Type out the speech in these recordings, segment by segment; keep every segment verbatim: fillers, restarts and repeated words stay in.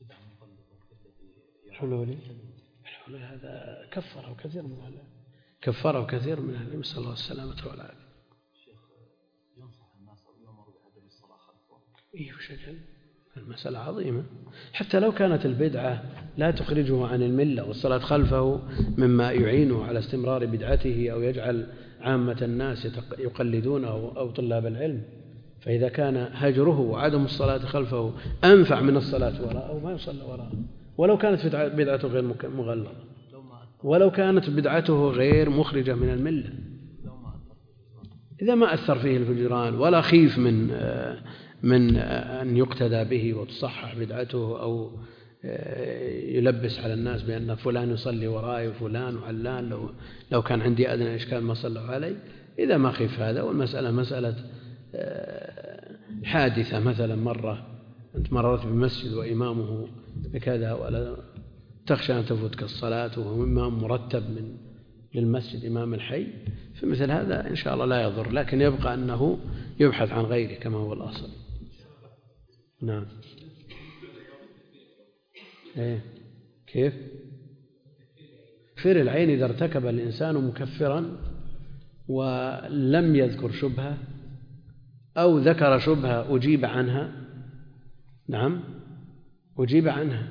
الحلولي الحلولي هذا كفره كثير من أهل كفره كثير من أهل نسأل الله السلامة والعافية. الشيخ ينصح الناس أو يأمر بعدم الصلاة خلفه. إيه وشكل المسألة عظيمة، حتى لو كانت البدعة لا تخرجه عن الملة، والصلاة خلفه مما يعينه على استمرار بدعته أو يجعل عامة الناس يقلدونه أو طلاب العلم، فإذا كان هجره وعدم الصلاة خلفه أنفع من الصلاة وراءه ما يصلى وراءه، ولو كانت بدعته غير مغلظة، ولو كانت بدعته غير مخرجة من الملة، إذا ما أثر فيه الفجران ولا خيف من من أن يقتدى به وتصحح بدعته أو يلبس على الناس بأن فلان يصلي وراي وفلان وعلان، لو لو كان عندي أدنى إشكال ما صلوا علي، إذا ما خيف هذا. والمسألة مسألة حادثة، مثلا مرة أنت مررت بمسجد وإمامه بكذا ولا تخشى أن تفوتك الصلاة وهو إمام مرتب من للمسجد إمام الحي، في مثل هذا إن شاء الله لا يضر، لكن يبقى أنه يبحث عن غيره كما هو الأصل. نعم. إيه كيف؟ تكفير العين إذا ارتكب الإنسان مكفرا ولم يذكر شبهة أو ذكر شبهة أجيب عنها، نعم أجيب عنها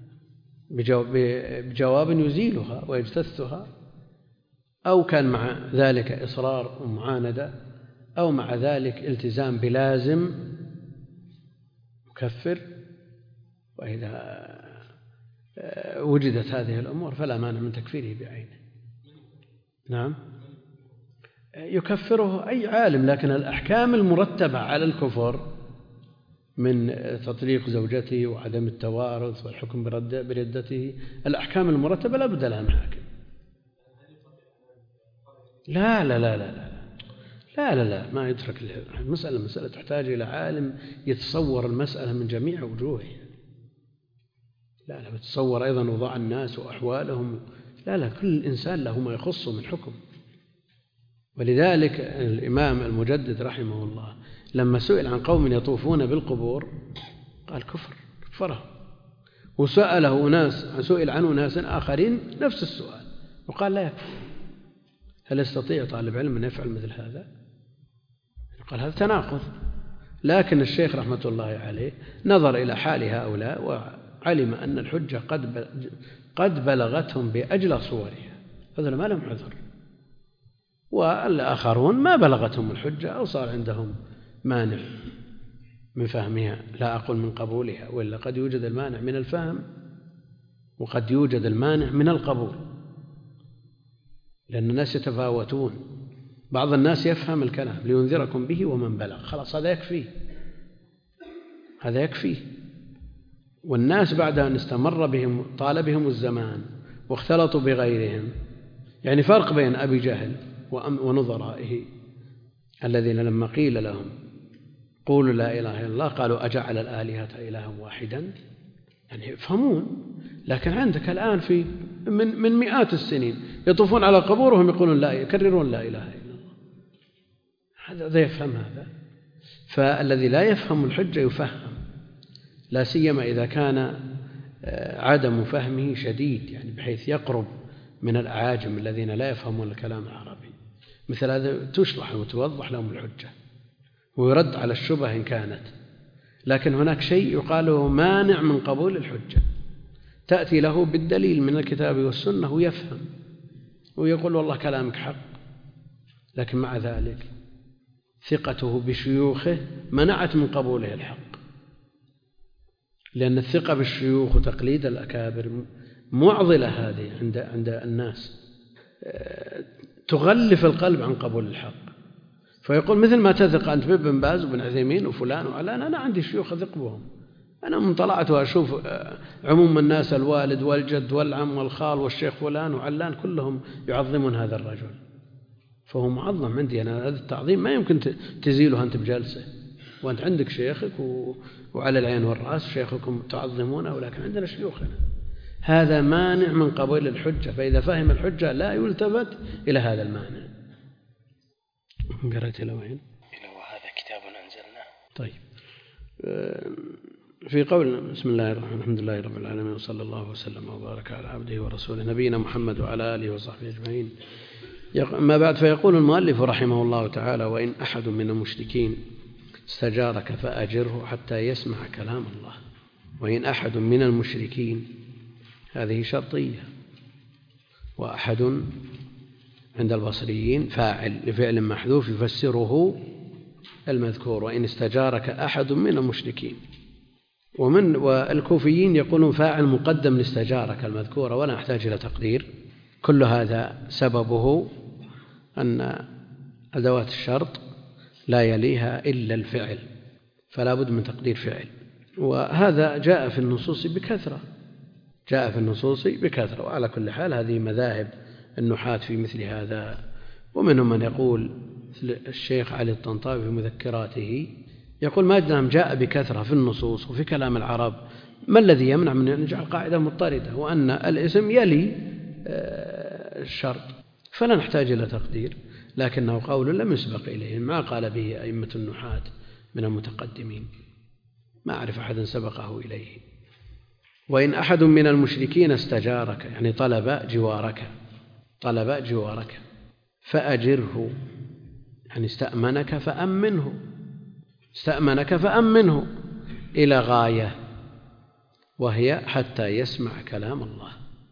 بجواب يزيلها ويجتثها، أو كان مع ذلك إصرار ومعاندة، أو مع ذلك التزام بلازم مكفر، وإذا وجدت هذه الأمور فلا مانع من تكفيره بعينه. نعم يكفره أي عالم، لكن الأحكام المرتبة على الكفر من تطليق زوجته وعدم التوارث والحكم بردته، الأحكام المرتبة لا بد لها من حاكم. لا لا لا لا لا لا لا, لا ما يترك المسألة. المسألة تحتاج إلى عالم يتصور المسألة من جميع وجوهها. لا لا بتصور أيضا وضع الناس وأحوالهم. لا لا كل إنسان له ما يخصه من حكم. ولذلك الإمام المجدد رحمه الله لما سئل عن قوم يطوفون بالقبور قال كفر كفره، وسأله ناس سئل عنه ناس آخرين نفس السؤال وقال لا يكفر. هل يستطيع طالب علم أن يفعل مثل هذا؟ قال هذا تناقض. لكن الشيخ رحمة الله عليه نظر إلى حال هؤلاء وعلم أن الحجة قد قد بلغتهم بأجل صورها، هذول ما لهم عذر، والآخرون ما بلغتهم الحجة أو صار عندهم مانع من فهمها، لا أقول من قبولها، وإلا قد يوجد المانع من الفهم وقد يوجد المانع من القبول، لأن الناس يتفاوتون. بعض الناس يفهم الكلام لينذركم به ومن بلغ، خلاص هذا يكفي، هذا يكفي. والناس بعد أن استمر بهم طال بهم الزمان واختلطوا بغيرهم، يعني فرق بين أبي جهل ونظرائه الذين لما قيل لهم قولوا لا إله إلا الله قالوا أجعل الآلهة إلها واحدا، يعني يفهمون. لكن عندك الآن في من من مئات السنين يطوفون على قبورهم يقولون لا، يكررون لا إله إلا الله. هذا يفهم هذا. فالذي لا يفهم الحجة يفهم، لا سيما إذا كان عدم فهمه شديد، يعني بحيث يقرب من الأعاجم الذين لا يفهمون الكلام العربي. مثل هذا تشرح وتوضح لهم الحجة ويرد على الشبه إن كانت. لكن هناك شيء يقاله مانع من قبول الحجة، تأتي له بالدليل من الكتاب والسنة ويفهم ويقول والله كلامك حق، لكن مع ذلك ثقته بشيوخه منعت من قبوله الحق، لأن الثقة بالشيوخ وتقليد الأكابر معضلة هذه عند عند الناس، تغلف القلب عن قبول الحق. فيقول مثل ما تثق أنت بابن باز وابن عثيمين وفلان وعلان، أنا عندي شيوخ أثق بهم، أنا من طلعت وأشوف عموم الناس الوالد والجد والعم والخال والشيخ فلان وعلان كلهم يعظمون هذا الرجل، فهو معظم عندي أنا. هذا التعظيم ما يمكن تزيله أنت بجلسة، وأنت عندك شيخك وعلى العين والرأس شيخكم تعظمونه، ولكن عندنا شيوخنا. هذا مانع من قبول الحجة، فإذا فهم الحجة لا يلتفت إلى هذا المانع. قرأت إلى وين؟ إلى وهذا كتاب أنزلناه. طيب في قول بسم الله الرحمن الرحيم الحمد لله رب العالمين وصلى الله وسلم وبارك على عبده ورسوله نبينا محمد وعلى آله وصحبه أجمعين. ما بعد، فيقول المؤلف رحمه الله تعالى: وإن أحد من المشركين استجارك فأجره حتى يسمع كلام الله. وإن أحد من المشركين هذه شرطية، وأحد عند البصريين فاعل لفعل محذوف يفسره المذكور: وإن استجارك أحد من المشركين. ومن والكوفيين يقولون فاعل مقدم لاستجارك المذكورة ولا نحتاج إلى تقدير. كل هذا سببه أن أدوات الشرط لا يليها إلا الفعل، فلا بد من تقدير فعل، وهذا جاء في النصوص بكثرة جاء في النصوص بكثرة. وعلى كل حال هذه مذاهب النحاة في مثل هذا. ومنهم من يقول الشيخ علي الطنطاوي في مذكراته يقول: ما دام جاء بكثرة في النصوص وفي كلام العرب، ما الذي يمنع من أن نجعل قاعدة مضطردة وأن الاسم يلي الشرط، فلا نحتاج إلى تقدير. لكنه قول لم يسبق إليه، ما قال به أئمة النحاة من المتقدمين، ما أعرف أحدا سبقه إليه. وإن أحد من المشركين استجارك، يعني طلب جوارك طلب جوارك فأجره، يعني استأمنك فأمنه استأمنك فأمنه إلى غاية، وهي حتى يسمع كلام الله.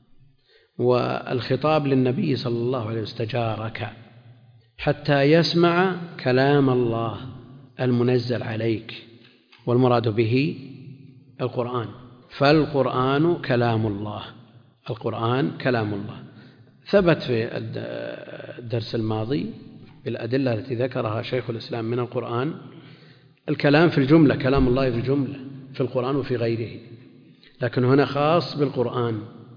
والخطاب للنبي صلى الله عليه وسلم: استجارك حتى يسمع كلام الله المنزل عليك، والمراد به القرآن، فالقرآن كلام الله القرآن كلام الله. ثبت في الدرس الماضي بالأدلة التي ذكرها شيخ الإسلام من القرآن الكلام في الجملة، كلام الله في الجملة في القرآن وفي غيره، لكن هنا خاص بالقرآن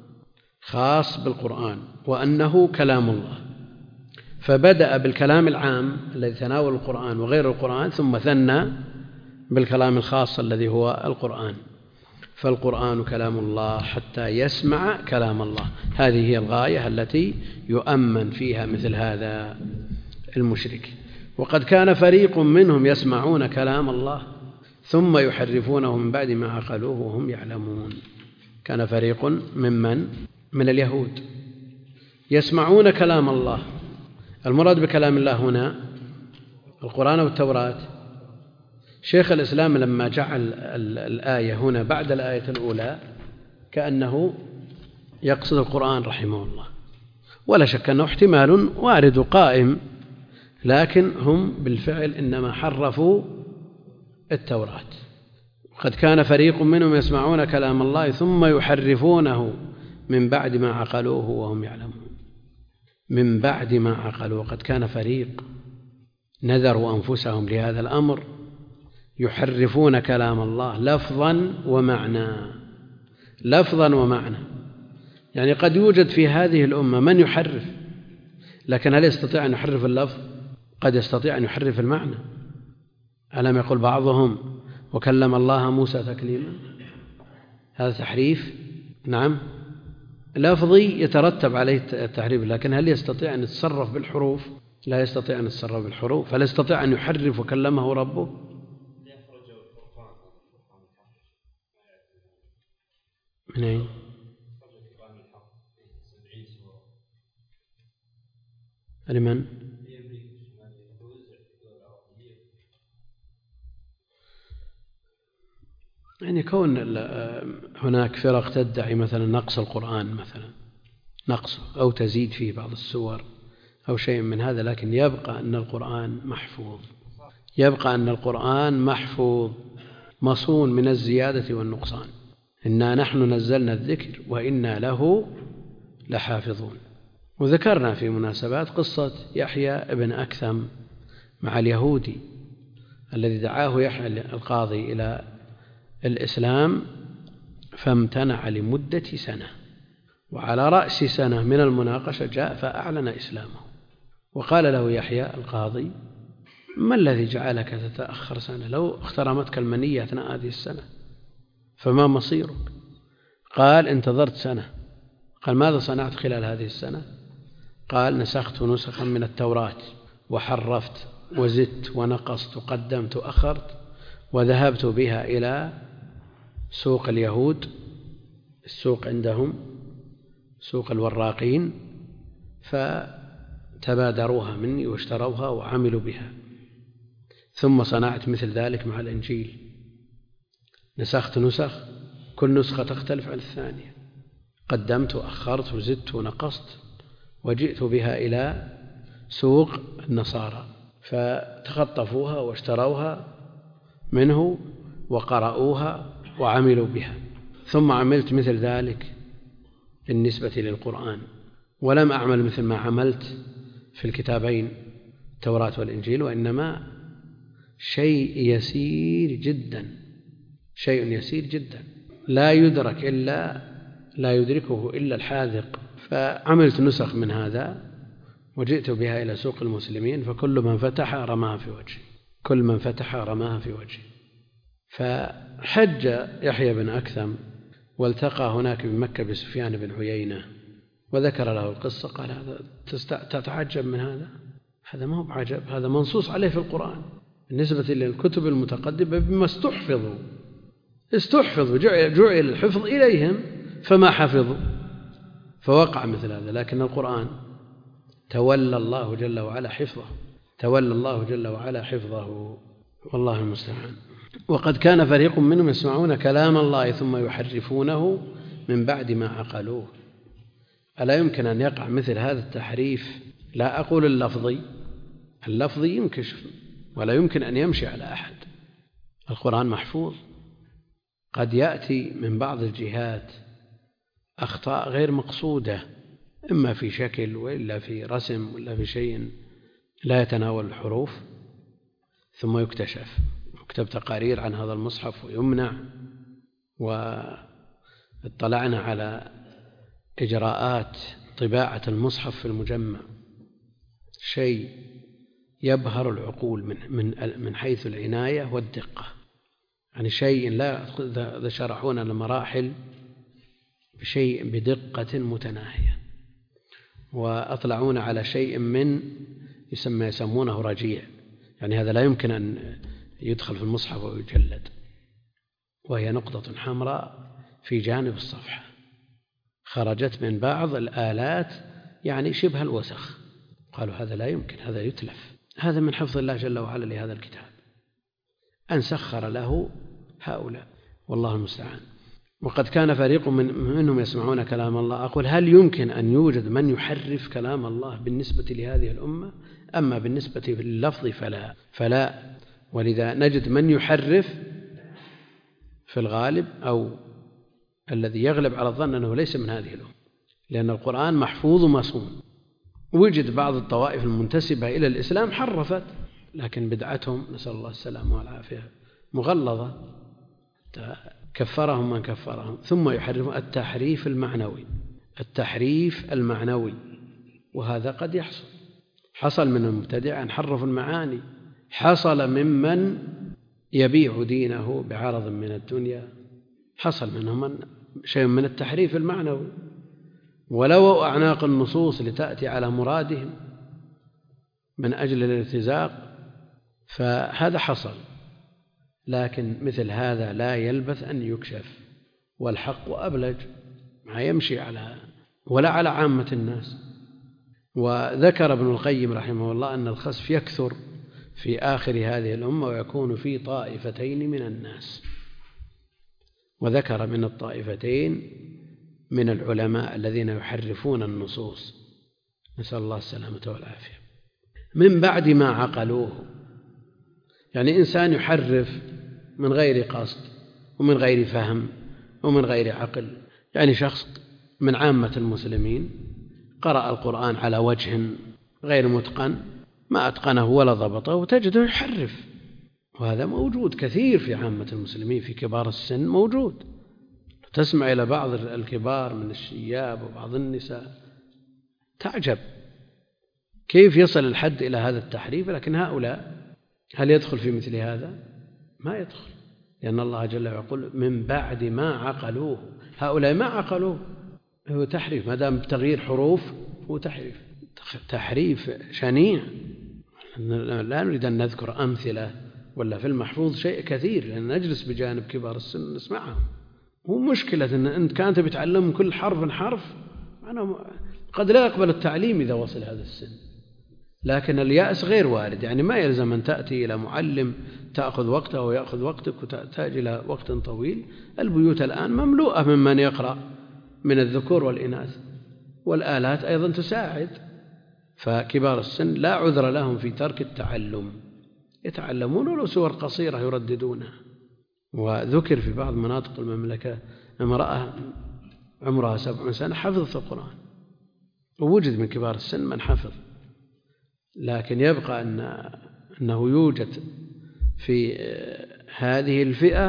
خاص بالقرآن وأنه كلام الله، فبدأ بالكلام العام الذي تناول القرآن وغير القرآن، ثم ثنى بالكلام الخاص الذي هو القرآن. فالقرآن كلام الله حتى يسمع كلام الله، هذه هي الغاية التي يؤمن فيها مثل هذا المشرك. وقد كان فريق منهم يسمعون كلام الله ثم يحرفونه من بعد ما عقلوه وهم يعلمون. كان فريق ممن من اليهود يسمعون كلام الله. المراد بكلام الله هنا القرآن والتوراة. شيخ الإسلام لما جعل الآية هنا بعد الآية الأولى كأنه يقصد القرآن رحمه الله، ولا شك أنه احتمال وارد قائم، لكن هم بالفعل إنما حرفوا التوراة. قد كان فريق منهم يسمعون كلام الله ثم يحرفونه من بعد ما عقلوه وهم يعلمون. من بعد ما عقلوه، قد كان فريق نذروا أنفسهم لهذا الأمر يحرفون كلام الله لفظا ومعنى لفظا ومعنى يعني قد يوجد في هذه الأمة من يحرف، لكن هل يستطيع أن يحرف اللفظ؟ قد يستطيع أن يحرف المعنى. ألم يقل بعضهم وكلم الله موسى تكليما؟ هذا تحريف، نعم لفظي يترتب عليه التحريف، لكن هل يستطيع أن يتصرف بالحروف؟ لا يستطيع أن يتصرف بالحروف. هل يستطيع أن يحرف وكلمه ربه؟ من أين؟ لمن؟ يعني كون هناك فرق تدعي مثلا نقص القرآن، مثلا نقص أو تزيد فيه بعض السور أو شيء من هذا، لكن يبقى أن القرآن محفوظ يبقى أن القرآن محفوظ مصون من الزيادة والنقصان. إنا نحن نزلنا الذكر وإنا له لحافظون. وذكرنا في مناسبات قصة يحيى ابن أكثم مع اليهودي الذي دعاه يحيى القاضي إلى الإسلام فامتنع لمدة سنة، وعلى رأس سنة من المناقشة جاء فأعلن إسلامه، وقال له يحيى القاضي: ما الذي جعلك تتأخر سنة؟ لو اخترمتك المنية أثناء هذه السنة فما مصيرك؟ قال: انتظرت سنة. قال: ماذا صنعت خلال هذه السنة؟ قال: نسخت نسخا من التوراة وحرفت وزدت ونقصت وقدمت وأخرت وذهبت بها إلى سوق اليهود، السوق عندهم سوق الوراقين، فتبادروها مني واشتروها وعملوا بها. ثم صنعت مثل ذلك مع الإنجيل، نسخت نسخ، كل نسخة تختلف عن الثانية، قدمت وأخرت وزدت ونقصت، وجئت بها إلى سوق النصارى فتخطفوها واشتروها منه وقرأوها وعملوا بها. ثم عملت مثل ذلك بالنسبة للقرآن، ولم أعمل مثل ما عملت في الكتابين التوراة والإنجيل، وإنما شيء يسير جدا، شيء يسير جدا لا يدرك إلا لا يدركه إلا الحاذق. فعملت نسخ من هذا وجئت بها إلى سوق المسلمين، فكل من فتح رماها في وجهه، كل من فتح رماها في وجهه. فحج يحيى بن أكثم والتقى هناك بمكة بسفيان بن عيينة وذكر له القصة، قال هذا تتعجب من هذا؟ هذا ما هو بعجب، هذا منصوص عليه في القرآن بالنسبة للكتب المتقدمة بما استحفظوا استحفظوا جعل الحفظ إليهم فما حفظوا، فوقع مثل هذا. لكن القرآن تولى الله جل وعلا حفظه، تولى الله جل وعلا حفظه، والله المستعان. وقد كان فريق منهم يسمعون كلام الله ثم يحرفونه من بعد ما عقلوه. ألا يمكن أن يقع مثل هذا التحريف؟ لا أقول اللفظي، اللفظي ينكشف ولا يمكن أن يمشي على أحد. القرآن محفوظ، قد يأتي من بعض الجهات أخطاء غير مقصودة، إما في شكل وإلا في رسم وإلا في شيء لا يتناول الحروف، ثم يكتشف، يكتب تقارير عن هذا المصحف ويمنع. واطلعنا على إجراءات طباعة المصحف في المجمع، شيء يبهر العقول من من من حيث العناية والدقة، يعني شيء لا شرحونا المراحل بشيء بدقة متناهية. وأطلعونا على شيء من يسمى يسمونه رجيع، يعني هذا لا يمكن أن يدخل في المصحف ويجلد، وهي نقطة حمراء في جانب الصفحة خرجت من بعض الآلات يعني شبه الوسخ، قالوا هذا لا يمكن، هذا يتلف. هذا من حفظ الله جل وعلا لهذا الكتاب، أن سخر له هؤلاء، والله المستعان. وقد كان فريق من منهم يسمعون كلام الله. أقول هل يمكن أن يوجد من يحرف كلام الله بالنسبة لهذه الأمة؟ أما بالنسبة لللفظ فلا فلا ولذا نجد من يحرف في الغالب أو الذي يغلب على الظن أنه ليس من هذه الأمة، لأن القرآن محفوظ ومصون. وجد بعض الطوائف المنتسبة إلى الإسلام حرفت، لكن بدعتهم نسأل الله السلامة والعافية مغلظة، كفرهم من كفرهم. ثم يحرفون التحريف المعنوي، التحريف المعنوي، وهذا قد يحصل، حصل من المبتدع أن حرفوا المعاني، حصل ممن يبيع دينه بعرض من الدنيا، حصل منهم شيء من التحريف المعنوي، ولو أعناق النصوص لتأتي على مرادهم من أجل الارتزاق، فهذا حصل. لكن مثل هذا لا يلبث أن يكشف، والحق أبلج، ما يمشي على ولا على عامة الناس. وذكر ابن القيم رحمه الله أن الخسف يكثر في آخر هذه الأمة ويكون في طائفتين من الناس، وذكر من الطائفتين من العلماء الذين يحرفون النصوص، نسأل الله السلامة والعافية، من بعد ما عقلوه. يعني إنسان يحرف من غير قصد ومن غير فهم ومن غير عقل، يعني شخص من عامة المسلمين قرأ القرآن على وجه غير متقن، ما أتقنه ولا ضبطه، وتجده يحرف، وهذا موجود كثير في عامة المسلمين، في كبار السن موجود. تسمع إلى بعض الكبار من الشياب وبعض النساء تعجب كيف يصل الحد إلى هذا التحريف. لكن هؤلاء هل يدخل في مثل هذا؟ ما يدخل، لأن الله جل وعلا يقول من بعد ما عقلوه. هؤلاء ما عقلوه، هو تحريف، ما دام تغيير حروف هو تحريف، تحريف شنيع. لا نريد أن نذكر أمثلة، ولا في المحفوظ شيء كثير، لأن نجلس بجانب كبار السن نسمعهم، هو مشكلة أن أنت كانت بتعلم كل حرف حرف، أنا قد لا يقبل التعليم إذا وصل هذا السن. لكن اليأس غير وارد، يعني ما يلزم أن تأتي إلى معلم تأخذ وقته ويأخذ وقتك وتحتاج إلى وقت طويل. البيوت الآن مملوءة ممن يقرأ من الذكور والإناث، والآلات أيضا تساعد، فكبار السن لا عذر لهم في ترك التعلم، يتعلمون ولو سور قصيرة يرددونها. وذكر في بعض مناطق المملكة امرأة عمرها سبع سنة حفظت القرآن، ووجد من كبار السن من حفظ، لكن يبقى أن أنه يوجد في هذه الفئة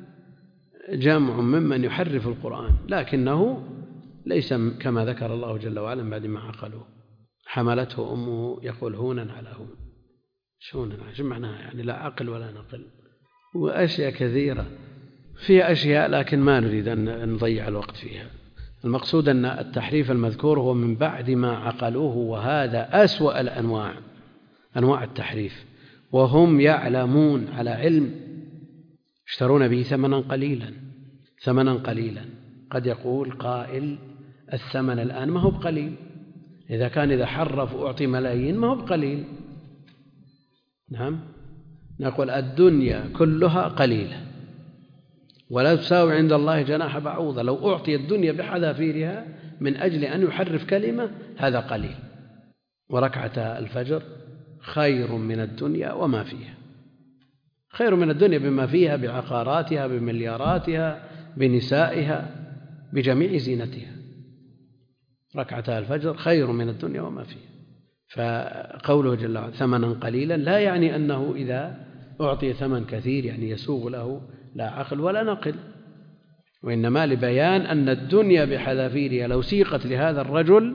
جمع ممن يحرف القرآن، لكنه ليس كما ذكر الله جل وعلا بعد ما عقلوه. حملته أمه يقول هونا على هون. شونا شو معناها؟ يعني لا عقل ولا نقل، وأشياء كثيرة فيها أشياء لكن ما نريد أن نضيع الوقت فيها. المقصود أن التحريف المذكور هو من بعد ما عقلوه، وهذا أسوأ الأنواع، أنواع التحريف، وهم يعلمون على علم، يشترون به ثمنا قليلا ثمنا قليلا. قد يقول قائل الثمن الآن ما هو بقليل، إذا كان إذا حرف أعطي ملايين ما هو بقليل. نعم، نقول الدنيا كلها قليلة ولا تساوي عند الله جناح بعوضة. لو أعطي الدنيا بحذافيرها من أجل أن يحرف كلمة هذا قليل. وركعة الفجر خير من الدنيا وما فيها، خير من الدنيا بما فيها، بعقاراتها، بملياراتها، بنسائها، بجميع زينتها. ركعة الفجر خير من الدنيا وما فيها. فقوله جل وعلا ثمنا قليلا لا يعني أنه إذا أعطي ثمن كثير يعني يسوغ له لا عقل ولا نقل، وإنما لبيان أن الدنيا بحذافيرها لو سيقت لهذا الرجل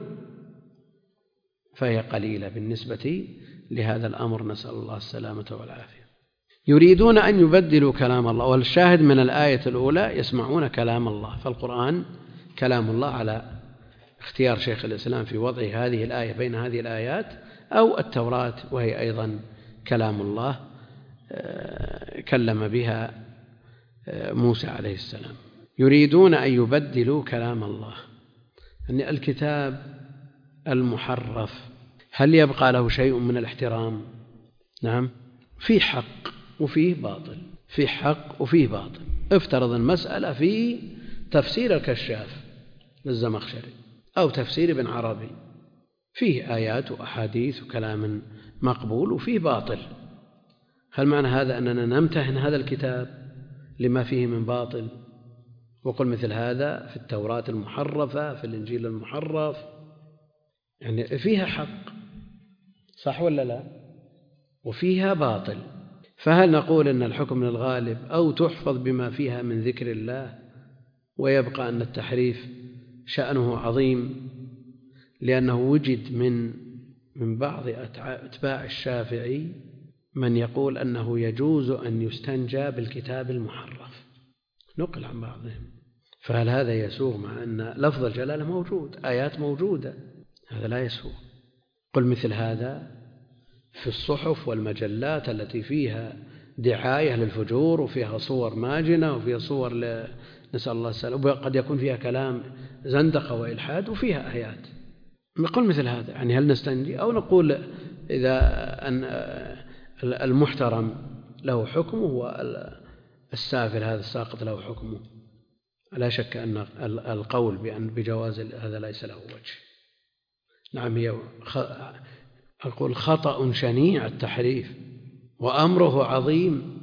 فهي قليلة بالنسبة لهذا الأمر، نسأل الله السلامة والعافية. يريدون أن يبدلوا كلام الله، والشاهد من الآية الأولى يسمعون كلام الله، فالقرآن كلام الله على اختيار شيخ الإسلام في وضع هذه الآية بين هذه الآيات، أو التوراة وهي أيضا كلام الله كلم بها موسى عليه السلام. يريدون أن يبدلوا كلام الله، أن الكتاب المحرف هل يبقى له شيء من الاحترام؟ نعم، في حق وفيه باطل، في حق وفيه باطل. افترض المسألة في تفسير الكشاف للزمخشري أو تفسير ابن عربي، فيه آيات وأحاديث وكلام مقبول وفيه باطل. هل معنى هذا أننا نمتهن هذا الكتاب لما فيه من باطل؟ وقل مثل هذا في التوراة المحرفة، في الإنجيل المحرف، يعني فيها حق صح ولا لا؟ وفيها باطل. فهل نقول أن الحكم من الغالب أو تحفظ بما فيها من ذكر الله، ويبقى أن التحريف شأنه عظيم لأنه وجد من من بعض أتباع الشافعي من يقول أنه يجوز أن يستنجى بالكتاب المحرف، نقل عن بعضهم. فهل هذا يسوغ مع أن لفظ الجلالة موجود، آيات موجودة؟ هذا لا يسوغ. قل مثل هذا في الصحف والمجلات التي فيها دعاية للفجور وفيها صور ماجنة وفيها صور ل... نسأل الله السلامة، وقد يكون فيها كلام زندقة وإلحاد وفيها آيات. نقول مثل هذا، يعني هل نستنجي أو نقول إذا أن المحترم له حكمه والسافل هذا الساقط له حكمه؟ لا شك أن القول بأن بجواز هذا ليس له وجه. نعم، هي أقول خطأ شنيع التحريف وأمره عظيم،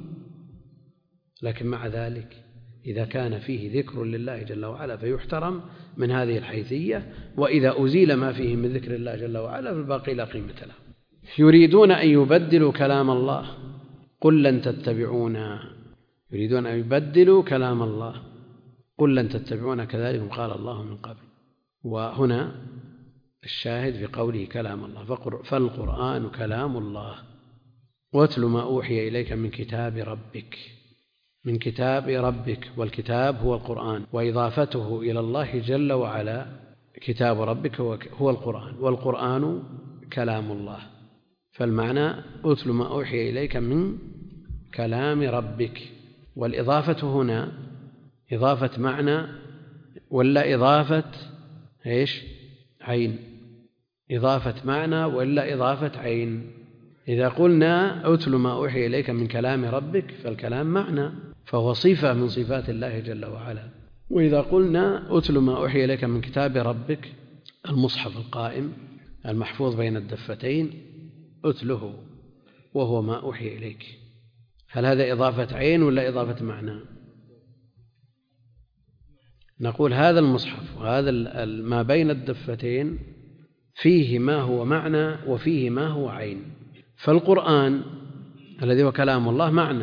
لكن مع ذلك إذا كان فيه ذكر لله جل وعلا فيحترم من هذه الحيثية، وإذا أزيل ما فيه من ذكر الله جل وعلا فالباقي لا قيمة له. يريدون أن يبدلوا كلام الله قل لن تتبعونا، يريدون أن يبدلوا كلام الله قل لن تتبعونا كذلك قال الله من قبل. وهنا الشاهد في قوله كلام الله، فالقرآن كلام الله. واتل ما أوحي إليك من كتاب ربك، من كتاب ربك، والكتاب هو القرآن، وإضافته إلى الله جل وعلا كتاب ربك هو القرآن، والقرآن كلام الله. فالمعنى أتل ما أوحي إليك من كلام ربك، والإضافة هنا إضافة معنى ولا إضافة إيش؟ عين؟ إضافة معنى ولا إضافة عين؟ إذا قلنا أتل ما أوحي إليك من كلام ربك فالكلام معنى، فهو صفة من صفات الله جل وعلا. وإذا قلنا أتل ما أوحي إليك من كتاب ربك، المصحف القائم المحفوظ بين الدفتين، أتله وهو ما أوحي إليك، هل هذا إضافة عين ولا إضافة معنى؟ نقول هذا المصحف وهذا ما بين الدفتين فيه ما هو معنى وفيه ما هو عين. فالقرآن الذي هو كلام الله معنى،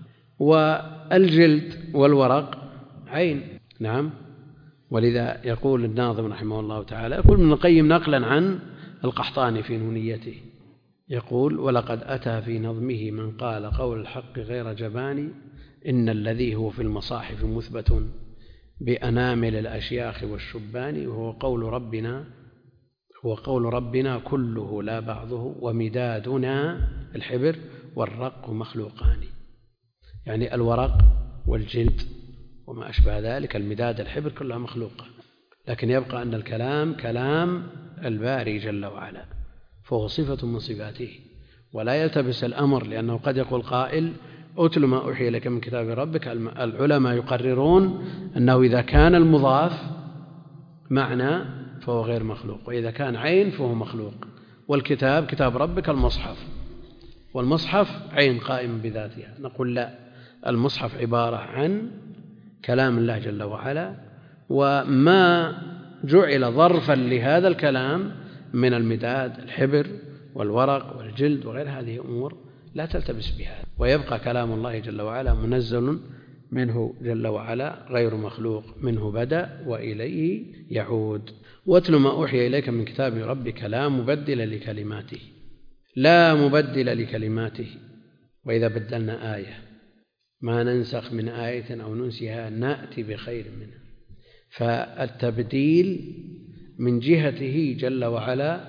والجلد والورق عين. نعم. ولذا يقول الناظم رحمه الله تعالى، يقول ابن القيم نقلا عن القحطاني في نونيته، يقول: ولقد أتى في نظمه من قال قول الحق غير جبان، إن الذي هو في المصاحف مثبت بأنامل الأشياخ والشبان، وهو قول ربنا هو قول ربنا كله لا بعضه، ومدادنا الحبر والرق مخلوقان. يعني الورق والجلد وما أشبه ذلك، المداد الحبر كلها مخلوقة، لكن يبقى أن الكلام كلام الباري جل وعلا، فهو صفة من صفاته. ولا يلتبس الأمر، لأنه قد يقول قائل: أتل ما أوحي لك من كتاب ربك. العلماء يقررون أنه إذا كان المضاف معنى فهو غير مخلوق، وإذا كان عين فهو مخلوق. والكتاب كتاب ربك المصحف، والمصحف عين قائم بذاتها. نقول لا، المصحف عبارة عن كلام الله جل وعلا، وما جعل ظرفا لهذا الكلام من المداد الحبر والورق والجلد وغير هذه أمور لا تلتبس بها، ويبقى كلام الله جل وعلا منزل منه جل وعلا غير مخلوق، منه بدأ وإليه يعود. واتل ما أوحي إليك من كتاب ربك لا مبدل لكلماته، لا مبدل لكلماته. وإذا بدلنا آية ما ننسخ من آية أو ننسها نأتي بخير منها. فالتبديل من جهته جل وعلا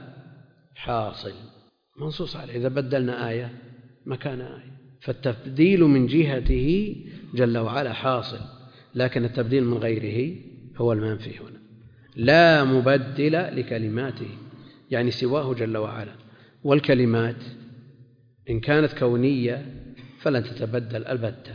حاصل منصوص عليه، إذا بدلنا آية مكان آية، فالتبديل من جهته جل وعلا حاصل، لكن التبديل من غيره هو المنفي هنا. لا مبدل لكلماته يعني سواه جل وعلا. والكلمات إن كانت كونية فلن تتبدل البتة،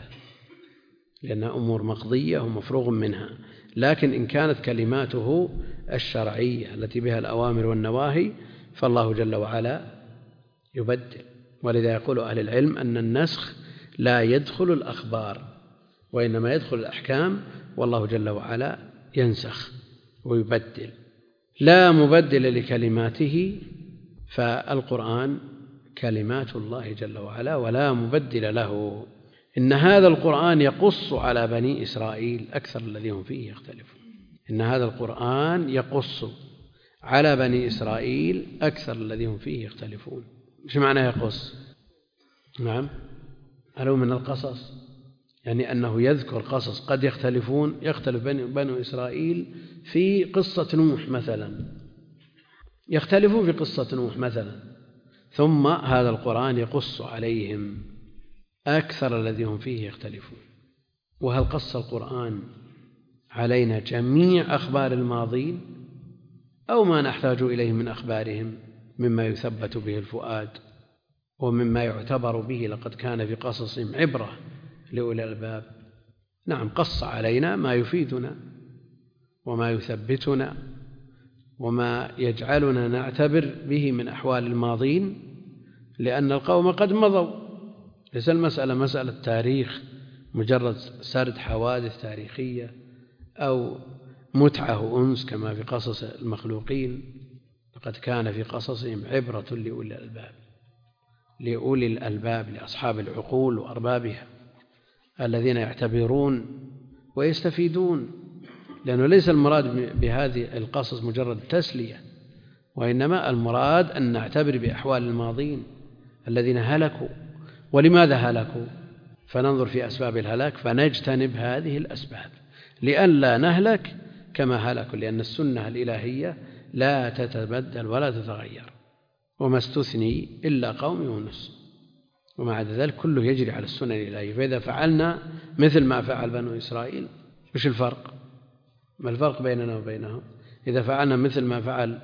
لأنها أمور مقضية ومفروغ منها. لكن إن كانت كلماته الشرعية التي بها الأوامر والنواهي فالله جل وعلا يبدل. ولذا يقول أهل العلم أن النسخ لا يدخل الأخبار، وإنما يدخل الأحكام، والله جل وعلا ينسخ ويبدل. لا مبدل لكلماته، فالقرآن كلمات الله جل وعلا ولا مبدل له. إن هذا القرآن يقص على بني إسرائيل أكثر الذين هم فيه يختلفون. إن هذا القرآن يقص على بني إسرائيل أكثر الذين هم فيه يختلفون. إيش معنى يقص؟ نعم، هل هو من القصص؟ يعني أنه يذكر قصص قد يختلفون، يختلف بني إسرائيل في قصة نوح مثلا، يختلفون في قصة نوح مثلا، ثم هذا القرآن يقص عليهم أكثر الذي هم فيه يختلفون. وهل قص القرآن علينا جميع أخبار الماضين أو ما نحتاج إليه من أخبارهم مما يثبت به الفؤاد ومما يعتبر به لقد كان في قصصهم عبرة لأولي الألباب؟ نعم، قص علينا ما يفيدنا وما يثبتنا وما يجعلنا نعتبر به من أحوال الماضين، لأن القوم قد مضوا. ليس المسألة مسألة تاريخ مجرد سرد حوادث تاريخية أو متعة وأنس كما في قصص المخلوقين. لقد كان في قصصهم عبرة لأولي الألباب، لأولي الألباب لأصحاب العقول وأربابها الذين يعتبرون ويستفيدون. لأنه ليس المراد بهذه القصص مجرد تسلية، وإنما المراد أن نعتبر بأحوال الماضين الذين هلكوا. ولماذا هلكوا؟ فننظر في أسباب الهلاك فنجتنب هذه الأسباب لئلا نهلك كما هلكوا، لأن السنة الإلهية لا تتبدل ولا تتغير، وما استثني إلا قوم يونس، ومع ذلك كله يجري على السنن الإلهية. فإذا فعلنا مثل ما فعل بنو إسرائيل وش الفرق؟ ما الفرق بيننا وبينهم؟ إذا فعلنا مثل ما فعل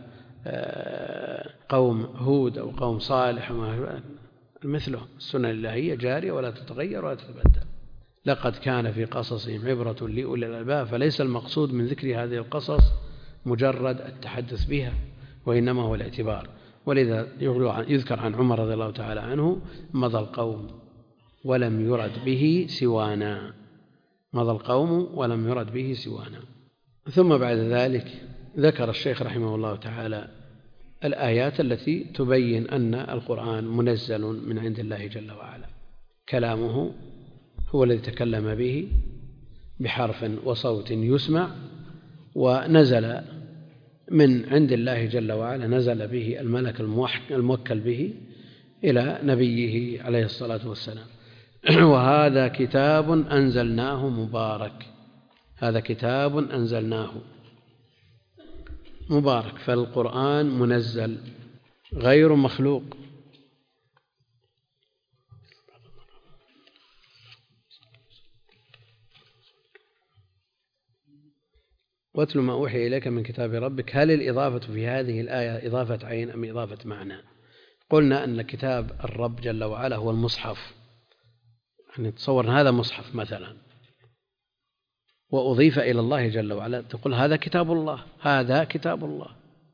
قوم هود أو قوم صالح مثلهم، السنة الإلهية جارية ولا تتغير ولا تتبدل. لقد كان في قصصهم عبرة لأولي الألباب، فليس المقصود من ذكر هذه القصص مجرد التحدث بها، وإنما هو الاعتبار. ولذا يذكر عن عمر رضي الله تعالى عنه: مضى القوم ولم يرد به سوانا، مضى القوم ولم يرد به سوانا. ثم بعد ذلك ذكر الشيخ رحمه الله تعالى الآيات التي تبين أن القرآن منزل من عند الله جل وعلا، كلامه هو الذي تكلم به بحرف وصوت يسمع، ونزل من عند الله جل وعلا، نزل به الملك الموكل به إلى نبيه عليه الصلاة والسلام. وهذا كتاب أنزلناه مبارك، هذا كتاب أنزلناه مبارك، فالقرآن منزل غير مخلوق. واتل ما أوحي إليك من كتاب ربك. هل الإضافة في هذه الآية إضافة عين أم إضافة معنى؟ قلنا أن كتاب الرب جل وعلا هو المصحف، يعني تصور هذا مصحف مثلا وأضيف إلى الله جل وعلا، تقول هذا كتاب الله، هذا كتاب الله.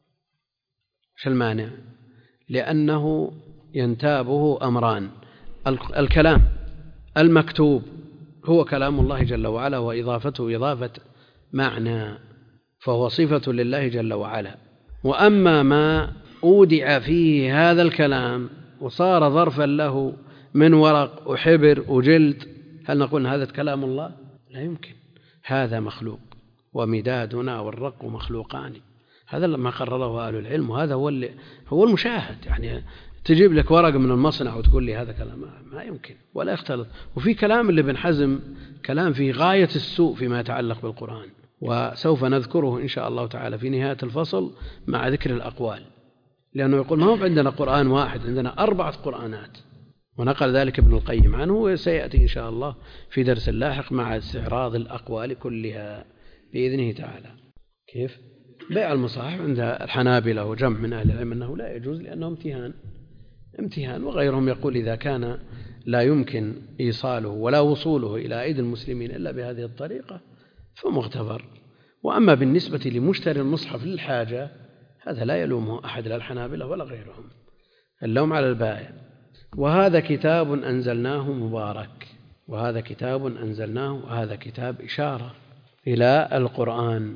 ايش المانع؟ لأنه ينتابه أمران: الكلام المكتوب هو كلام الله جل وعلا، وإضافته إضافة معنى، فهو صفة لله جل وعلا. وأما ما أودع فيه هذا الكلام وصار ظرفا له من ورق وحبر وجلد، هل نقول هذا كلام الله؟ لا يمكن، هذا مخلوق، ومدادنا والرق مخلوقان. هذا ما قرره أهل العلم، وهذا هو اللي هو المشاهد. يعني تجيب لك ورق من المصنع وتقول لي هذا كلام، ما يمكن ولا يختلط. وفي كلام اللي ابن حزم كلام في غاية السوء فيما يتعلق بالقرآن، وسوف نذكره إن شاء الله تعالى في نهاية الفصل مع ذكر الأقوال، لأنه يقول ما هو عندنا قرآن واحد، عندنا أربعة قرآنات، ونقل ذلك ابن القيم عنه، وسيأتي إن شاء الله في درس لاحق مع استعراض الأقوال كلها بإذنه تعالى. كيف؟ بيع المصاحف عند الحنابلة وجمع من أهل العلم أنه لا يجوز، لأنه امتهان امتهان وغيرهم يقول إذا كان لا يمكن إيصاله ولا وصوله إلى أيدي المسلمين إلا بهذه الطريقة فمغتفر. وأما بالنسبة لمشتري المصحف للحاجة هذا لا يلومه أحد لا الحنابلة ولا غيرهم، اللوم على البائع. وهذا كتاب أنزلناه مبارك، وهذا كتاب أنزلناه، وهذا كتاب إشارة إلى القرآن،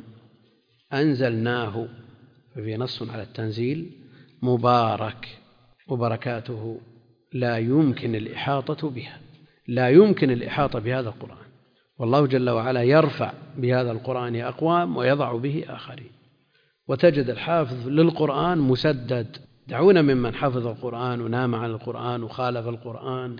أنزلناه ففي نص على التنزيل، مبارك، وبركاته لا يمكن الإحاطة بها، لا يمكن الإحاطة بهذا القرآن. والله جل وعلا يرفع بهذا القرآن أقوام ويضع به آخرين. وتجد الحافظ للقرآن مسدد، دعونا ممن حفظ القرآن ونام عن القرآن وخالف القرآن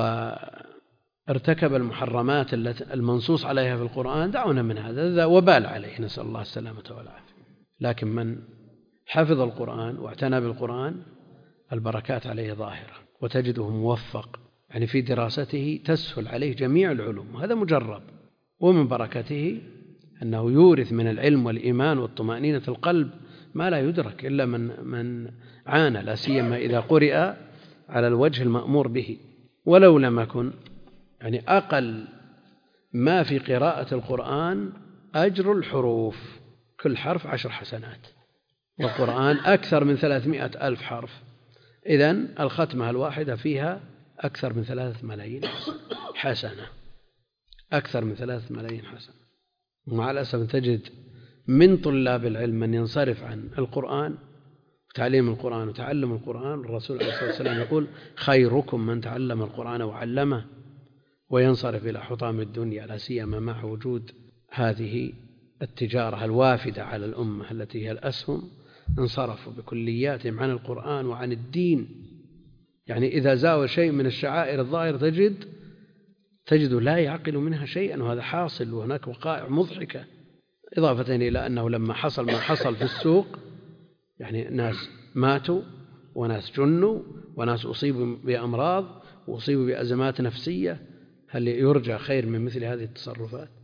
وارتكب المحرمات التي المنصوص عليها في القرآن، دعونا من هذا، هذا وبال عليه، نسأل الله السلامة والعافية. لكن من حفظ القرآن واعتنى بالقرآن البركات عليه ظاهرة، وتجده موفق، يعني في دراسته تسهل عليه جميع العلوم، وهذا مجرب. ومن بركته أنه يورث من العلم والإيمان والطمأنينة القلب ما لا يدرك إلا من من عانى، لا سيما إذا قرئ على الوجه المأمور به. ولو لم يكن، يعني أقل ما في قراءة القرآن أجر الحروف، كل حرف عشر حسنات، والقرآن أكثر من ثلاثمائة ألف حرف، إذن الختمة الواحدة فيها أكثر من ثلاثة ملايين حسنة، أكثر من ثلاثة ملايين حسنة. ومع الأسف تجد من طلاب العلم من ينصرف عن القرآن وتعليم القرآن وتعلم القرآن. الرسول عليه الصلاة والسلام يقول: خيركم من تعلم القرآن وعلمه، وينصرف إلى حطام الدنيا، لا سيما مع وجود هذه التجارة الوافدة على الأمة التي هي الأسهم، انصرفوا بكلياتهم عن القرآن وعن الدين. يعني إذا زاوى شيء من الشعائر الظاهرة تجد تجد لا يعقل منها شيئا، وهذا حاصل، وهناك وقائع مضحكة. إضافة إلى أنه لما حصل ما حصل في السوق، يعني ناس ماتوا وناس جنوا وناس أصيبوا بأمراض وأصيبوا بأزمات نفسية، هل يرجى خير من مثل هذه التصرفات؟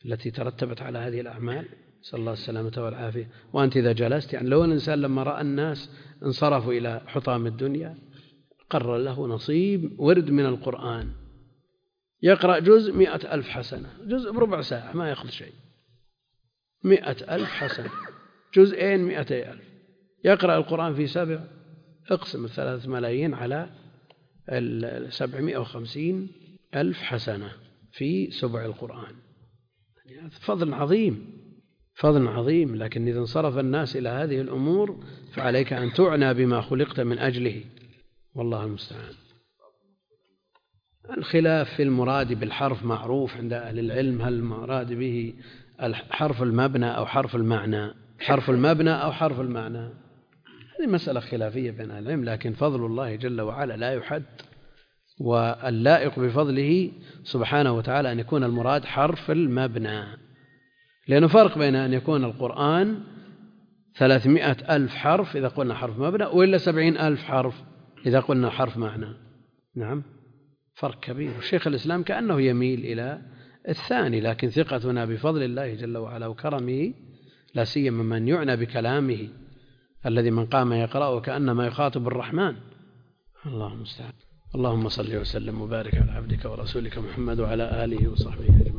التي ترتبت على هذه الأعمال، نسأل الله السلامة والعافية. وأنت إذا جلست، يعني لو الإنسان لما رأى الناس انصرفوا إلى حطام الدنيا قرر له نصيب ورد من القرآن، يقرأ جزء مئة ألف حسنة، جزء بربع ساعة ما يأخذ شيء، مئة ألف حسنة، جزئين مئتي ألف، يقرأ القرآن في سبع، اقسم الثلاث ملايين على سبعمائة وخمسين ألف حسنة في سبع القرآن، يعني فضل عظيم، فضل عظيم. لكن إذا انصرف الناس إلى هذه الأمور فعليك أن تعنى بما خلقت من أجله، والله المستعان. الخلاف في المراد بالحرف معروف عند أهل العلم، هل المراد به حرف المبنى أو حرف المعنى، حرف المبنى أو حرف المعنى، هذه مسألة خلافية بين أهل العلم، لكن فضل الله جل وعلا لا يحد، واللائق بفضله سبحانه وتعالى أن يكون المراد حرف المبنى، لأنه فرق بين أن يكون القرآن ثلاثمائة ألف حرف إذا قلنا حرف مبنى، وإلا سبعين ألف حرف إذا قلنا حرف معنى. نعم، فرق كبير. الشيخ الإسلام كأنه يميل إلى الثاني، لكن ثقتنا بفضل الله جل وعلا وكرمه، لا سيما من يعنى بكلامه الذي من قام يقرأه كأنما يخاطب الرحمن. الله المستعان. اللهم صل وسلم وبارك على عبدك ورسولك محمد وعلى آله وصحبه أجمعين.